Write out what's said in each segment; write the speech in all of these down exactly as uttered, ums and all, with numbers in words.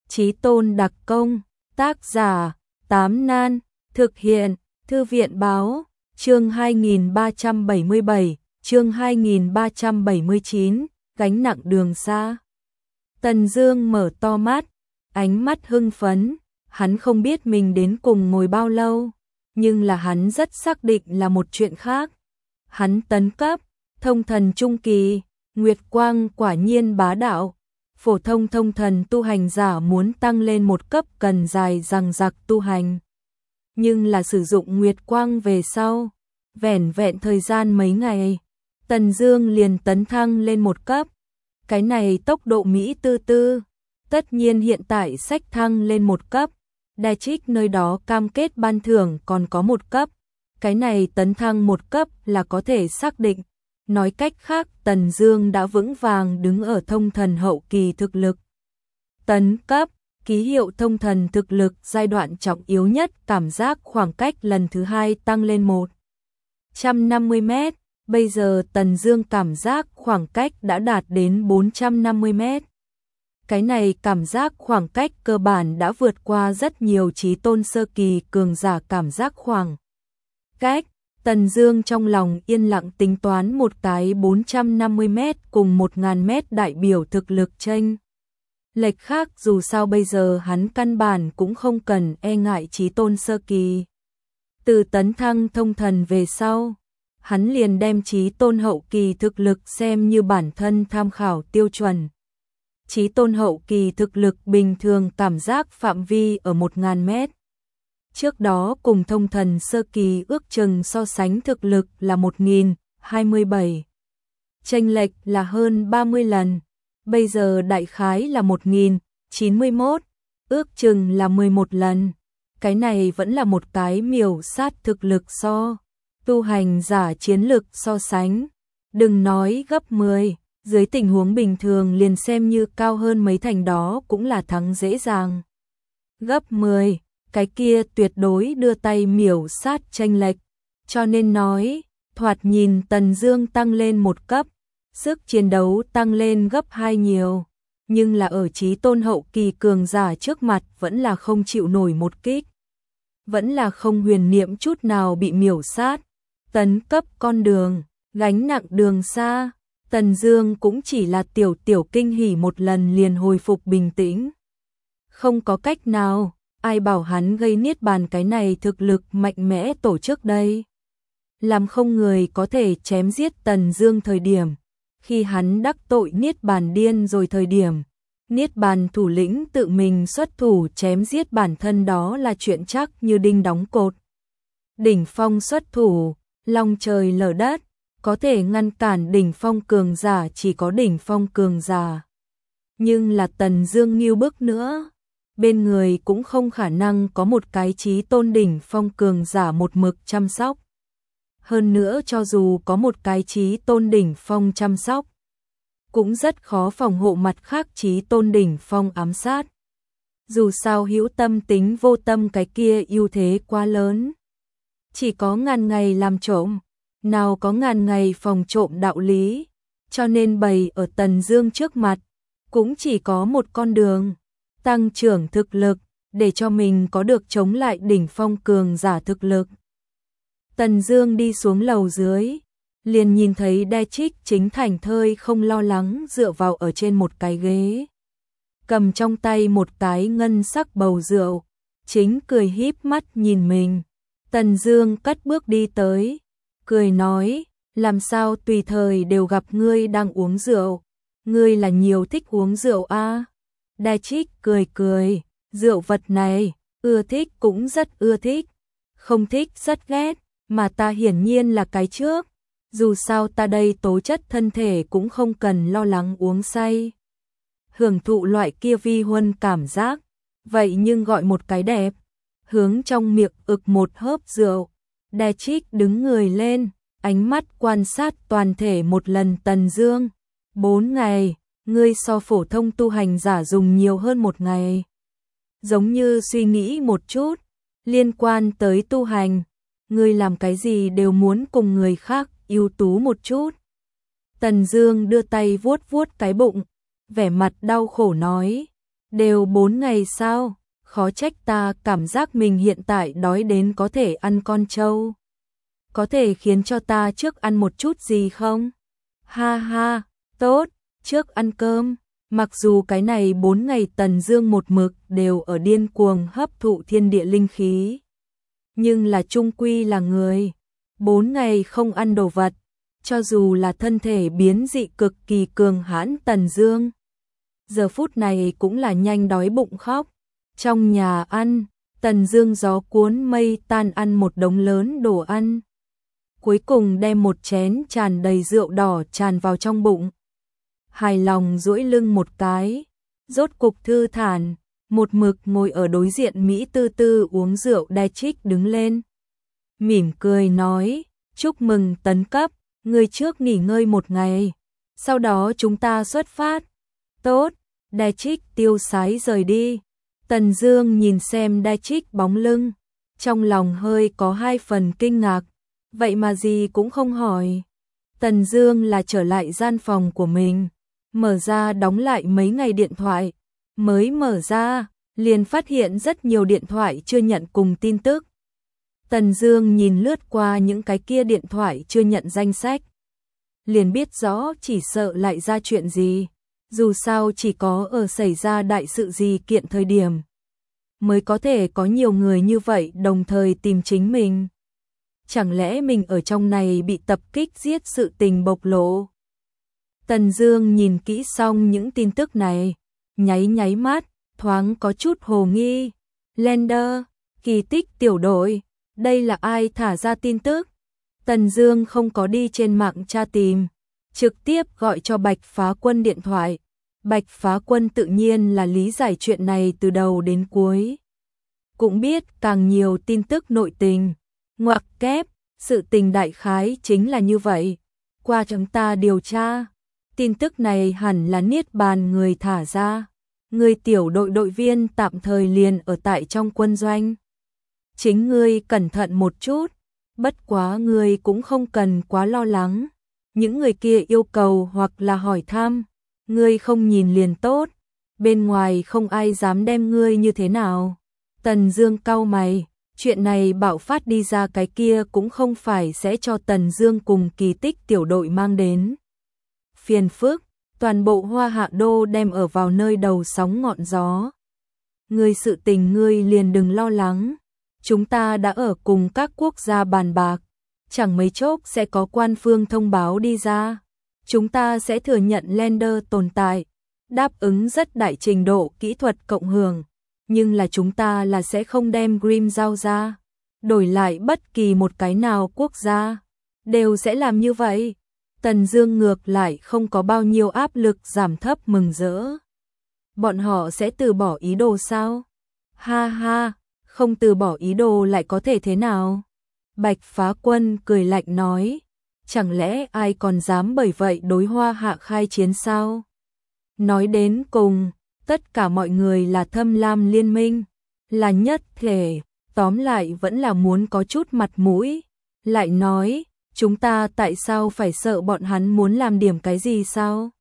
Chí tôn đặc công, tác giả, Tám Nan, thực hiện, Thư viện báo, chương hai nghìn ba trăm bảy mươi bảy, chương hai nghìn ba trăm bảy mươi chín, gánh nặng đường xa. Tần Dương mở to mắt, ánh mắt hưng phấn, hắn không biết mình đến cùng ngồi bao lâu, nhưng là hắn rất xác định là một chuyện khác. Hắn tấn cấp, thông thần trung kỳ, Nguyệt Quang quả nhiên bá đạo. Phổ thông thông thần tu hành giả muốn tăng lên một cấp cần dài dằng dặc tu hành. Nhưng là sử dụng Nguyệt Quang về sau, vẻn vẹn thời gian mấy ngày, Tần Dương liền tấn thăng lên một cấp. Cái này tốc độ Mỹ tư tư, tất nhiên hiện tại sách thăng lên một cấp, Đài Trích nơi đó cam kết ban thưởng còn có một cấp. Cái này tấn thăng một cấp là có thể xác định. Nói cách khác, Tần Dương đã vững vàng đứng ở thông thần hậu kỳ thực lực. Tấn cấp, ký hiệu thông thần thực lực giai đoạn trọng yếu nhất, cảm giác khoảng cách lần thứ hai tăng lên một trăm năm mươi mét. Bây giờ Tần Dương cảm giác khoảng cách đã đạt đến bốn trăm năm mươi mét. Cái này cảm giác khoảng cách cơ bản đã vượt qua rất nhiều chí tôn sơ kỳ cường giả cảm giác khoảng cách. Tần Dương trong lòng yên lặng tính toán một cái bốn trăm năm mươi mét cùng một nghìn mét đại biểu thực lực chênh lệch khác, dù sao bây giờ hắn căn bản cũng không cần e ngại chí tôn sơ kỳ. Từ tấn thăng thông thần về sau, hắn liền đem chí tôn hậu kỳ thực lực xem như bản thân tham khảo tiêu chuẩn. Chí tôn hậu kỳ thực lực bình thường cảm giác phạm vi ở một nghìn mét. Trước đó cùng thông thần sơ kỳ ước chừng so sánh thực lực là một nghìn hai mươi bảy. Chênh lệch là hơn ba mươi lần. Bây giờ đại khái là một nghìn chín mươi mốt, ước chừng là mười một lần. Cái này vẫn là một cái miểu sát thực lực so. Tu hành giả chiến lực so sánh. Đừng nói gấp mười, dưới tình huống bình thường liền xem như cao hơn mấy thành đó cũng là thắng dễ dàng. Gấp mười. Cái kia tuyệt đối đưa tay miểu sát chênh lệch, cho nên nói, thoạt nhìn Tần Dương tăng lên một cấp, sức chiến đấu tăng lên gấp hai nhiều, nhưng là ở chí tôn hậu kỳ cường giả trước mặt vẫn là không chịu nổi một kích, vẫn là không huyền niệm chút nào bị miểu sát. Tấn cấp con đường, gánh nặng đường xa, Tần Dương cũng chỉ là tiểu tiểu kinh hỉ một lần liền hồi phục bình tĩnh. Không có cách nào. Ai bảo hắn gây niết bàn cái này thực lực mạnh mẽ tổ chức đây. Làm không người có thể chém giết Tần Dương thời điểm. Khi hắn đắc tội niết bàn điên rồi thời điểm. Niết bàn thủ lĩnh tự mình xuất thủ chém giết bản thân đó là chuyện chắc như đinh đóng cột. Đỉnh phong xuất thủ, long trời lở đất. Có thể ngăn cản đỉnh phong cường giả chỉ có đỉnh phong cường giả. Nhưng là Tần Dương nghiêu bức nữa. Bên người cũng không khả năng có một cái chí tôn đỉnh phong cường giả một mực chăm sóc. Hơn nữa cho dù có một cái chí tôn đỉnh phong chăm sóc, cũng rất khó phòng hộ mặt khác chí tôn đỉnh phong ám sát. Dù sao hữu tâm tính vô tâm cái kia ưu thế quá lớn. Chỉ có ngàn ngày làm trộm, nào có ngàn ngày phòng trộm đạo lý, cho nên bày ở Tần Dương trước mặt, cũng chỉ có một con đường. Tăng trưởng thực lực, để cho mình có được chống lại đỉnh phong cường giả thực lực. Tần Dương đi xuống lầu dưới, liền nhìn thấy Đai Trích chính thảnh thơi không lo lắng dựa vào ở trên một cái ghế. Cầm trong tay một cái ngân sắc bầu rượu, chính cười híp mắt nhìn mình. Tần Dương cất bước đi tới, cười nói, làm sao tùy thời đều gặp ngươi đang uống rượu, ngươi là nhiều thích uống rượu a? À? Đai Trích cười cười, rượu vật này, ưa thích cũng rất ưa thích, không thích rất ghét, mà ta hiển nhiên là cái trước, dù sao ta đây tố chất thân thể cũng không cần lo lắng uống say. Hưởng thụ loại kia vi huân cảm giác, vậy nhưng gọi một cái đẹp, hướng trong miệng ực một hớp rượu. Đai Trích đứng người lên, ánh mắt quan sát toàn thể một lần Tần Dương. Bốn ngày. Ngươi so phổ thông tu hành giả dùng nhiều hơn một ngày. Giống như suy nghĩ một chút, liên quan tới tu hành, ngươi làm cái gì đều muốn cùng người khác ưu tú một chút. Tần Dương đưa tay vuốt vuốt cái bụng, vẻ mặt đau khổ nói, Đều bốn ngày sao? Khó trách ta cảm giác mình hiện tại đói đến có thể ăn con trâu. Có thể khiến cho ta trước ăn một chút gì không? Ha ha, tốt, trước ăn cơm. Mặc dù cái này bốn ngày Tần Dương một mực đều ở điên cuồng hấp thụ thiên địa linh khí. Nhưng là chung quy là người. Bốn ngày không ăn đồ vật, cho dù là thân thể biến dị cực kỳ cường hãn Tần Dương. Giờ phút này cũng là nhanh đói bụng khóc. Trong nhà ăn, Tần Dương gió cuốn mây tan ăn một đống lớn đồ ăn. Cuối cùng đem một chén tràn đầy rượu đỏ tràn vào trong bụng. Hài lòng duỗi lưng một cái, rốt cục thư thản, một mực ngồi ở đối diện Mỹ Tư Tư uống rượu đe trích đứng lên. Mỉm cười nói, chúc mừng tấn cấp, người trước nghỉ ngơi một ngày, sau đó chúng ta xuất phát. Tốt, đe trích tiêu sái rời đi. Tần Dương nhìn xem đe trích bóng lưng, trong lòng hơi có hai phần kinh ngạc, vậy mà gì cũng không hỏi. Tần Dương là trở lại gian phòng của mình, mở ra đóng lại mấy ngày điện thoại, mới mở ra, liền phát hiện rất nhiều điện thoại chưa nhận cùng tin tức. Tần Dương nhìn lướt qua những cái kia điện thoại chưa nhận danh sách, liền biết rõ chỉ sợ lại ra chuyện gì, dù sao chỉ có ở xảy ra đại sự gì kiện thời điểm mới có thể có nhiều người như vậy đồng thời tìm chính mình. Chẳng lẽ mình ở trong này bị tập kích giết sự tình bộc lộ? Tần Dương nhìn kỹ xong những tin tức này, nháy nháy mắt, thoáng có chút hồ nghi. Lender, kỳ tích tiểu đội, đây là ai thả ra tin tức? Tần Dương không có đi trên mạng tra tìm, trực tiếp gọi cho Bạch Phá Quân điện thoại. Bạch Phá Quân tự nhiên là lý giải chuyện này từ đầu đến cuối. Cũng biết càng nhiều tin tức nội tình. Ngoặc kép, sự tình đại khái chính là như vậy. Qua chúng ta điều tra, tin tức này hẳn là Niết Bàn người thả ra. Người tiểu đội đội viên tạm thời liền ở tại trong quân doanh. Chính ngươi cẩn thận một chút, bất quá ngươi cũng không cần quá lo lắng. Những người kia yêu cầu hoặc là hỏi thăm, ngươi không nhìn liền tốt, bên ngoài không ai dám đem ngươi như thế nào. Tần Dương cau mày, chuyện này bạo phát đi ra cái kia cũng không phải sẽ cho Tần Dương cùng kỳ tích tiểu đội mang đến phiền phức, toàn bộ Hoa Hạ Đô đem ở vào nơi đầu sóng ngọn gió. Ngươi sự tình ngươi liền đừng lo lắng, chúng ta đã ở cùng các quốc gia bàn bạc, chẳng mấy chốc sẽ có quan phương thông báo đi ra. Chúng ta sẽ thừa nhận Lender tồn tại, đáp ứng rất đại trình độ kỹ thuật cộng hưởng, nhưng là chúng ta là sẽ không đem Grim giao ra, đổi lại bất kỳ một cái nào quốc gia, đều sẽ làm như vậy. Tần Dương ngược lại không có bao nhiêu áp lực giảm thấp mừng rỡ. Bọn họ sẽ từ bỏ ý đồ sao? Ha ha, không từ bỏ ý đồ lại có thể thế nào? Bạch Phá Quân cười lạnh nói, chẳng lẽ ai còn dám bởi vậy đối Hoa Hạ khai chiến sao? Nói đến cùng, tất cả mọi người là Thâm Lam liên minh, là nhất thể, tóm lại vẫn là muốn có chút mặt mũi. Lại nói, chúng ta tại sao phải sợ bọn hắn muốn làm điểm cái gì sao?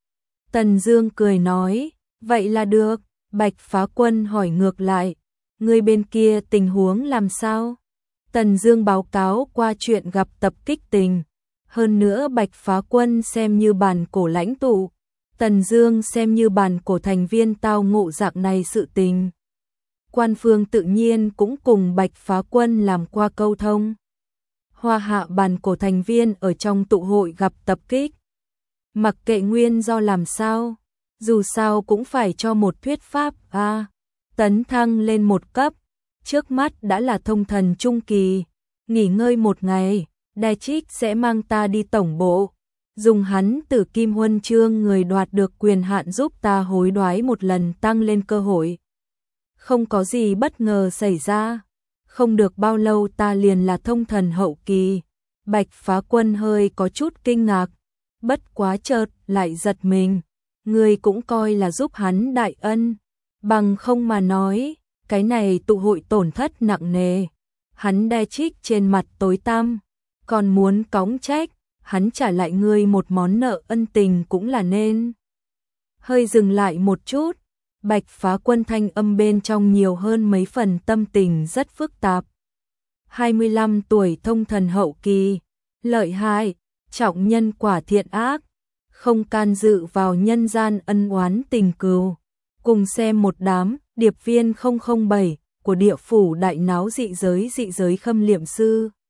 Tần Dương cười nói, vậy là được. Bạch Phá Quân hỏi ngược lại, người bên kia tình huống làm sao? Tần Dương báo cáo qua chuyện gặp tập kích tình. Hơn nữa Bạch Phá Quân xem như bản cổ lãnh tụ, Tần Dương xem như bản cổ thành viên tao ngộ dạng này sự tình. Quan phương tự nhiên cũng cùng Bạch Phá Quân làm qua câu thông. Hoa Hạ bản cổ thành viên ở trong tụ hội gặp tập kích. Mặc kệ nguyên do làm sao, dù sao cũng phải cho một thuyết pháp a, à, tấn thăng lên một cấp, trước mắt đã là thông thần trung kỳ, nghỉ ngơi một ngày, Đe Trích sẽ mang ta đi tổng bộ, dùng hắn Tử Kim Huân Chương người đoạt được quyền hạn giúp ta hối đoái một lần tăng lên cơ hội. Không có gì bất ngờ xảy ra, không được bao lâu ta liền là thông thần hậu kỳ. Bạch Phá Quân hơi có chút kinh ngạc, bất quá chợt lại giật mình, người cũng coi là giúp hắn đại ân, bằng không mà nói, cái này tụ hội tổn thất nặng nề. Hắn Đe Trích trên mặt tối tăm, còn muốn cõng trách, hắn trả lại ngươi một món nợ ân tình cũng là nên. Hơi dừng lại một chút, Bạch Phá Quân thanh âm bên trong nhiều hơn mấy phần tâm tình rất phức tạp. hai mươi lăm tuổi thông thần hậu kỳ, lợi hại, trọng nhân quả thiện ác, không can dự vào nhân gian ân oán tình cừu. Cùng xem một đám điệp viên không không bảy của địa phủ đại náo dị giới dị giới khâm liệm sư.